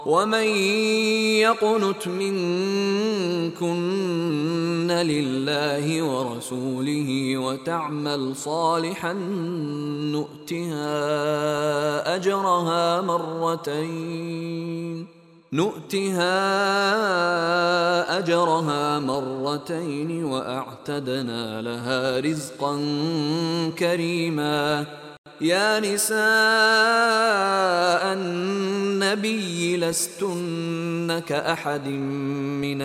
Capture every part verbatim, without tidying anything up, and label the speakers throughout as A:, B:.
A: ومن يقنت منكن لله ورسوله وتعمل صالحا نؤتها أجرها مرتين نؤتها أجرها مرتين وأعتدنا لها رزقا كريما. يا نساء النبي لستن كأحد من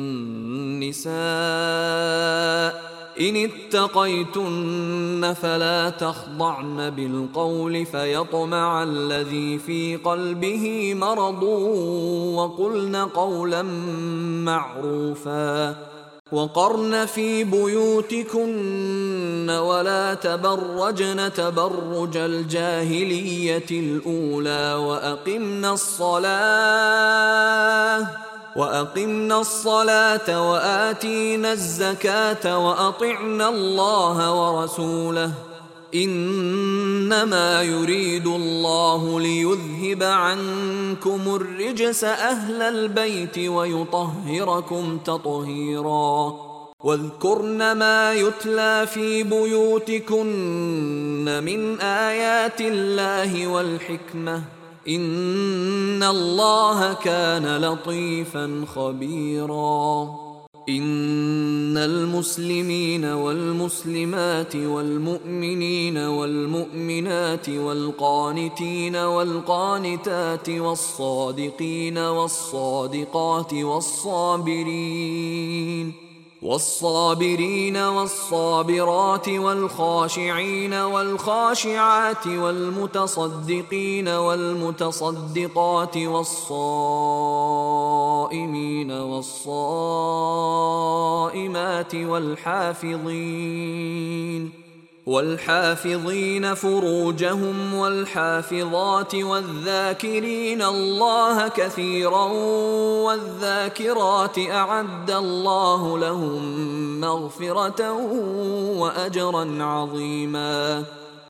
A: النساء إن اتقيتن فلا تخضعن بالقول فيطمع الذي في قلبه مرض وقلن قولا معروفا. وقرن في بيوتكن ولا تبرجن تبرج الجاهلية الأولى وأقمنا الصلاة وأقمنا الصلاة وآتينا الزكاة وأطعنا الله ورسوله إنما يريد الله ليذهب عنكم الرجس أهل البيت ويطهركم تطهيرا. واذكرن ما يتلى في بيوتكن من آيات الله والحكمة إن الله كان لطيفا خبيرا. إن المسلمين والمسلمات والمؤمنين والمؤمنات والقانتين والقانتات والصادقين والصادقات والصابرين والصابرين والصابرات والخاشعين والخاشعات والمتصدقين والمتصدقات والصائمين والصائمات والحافظين والحافظين فروجهم والحافظات والذاكرين الله كثيرا والذاكرات أعد الله لهم مغفرة وأجرا عظيما.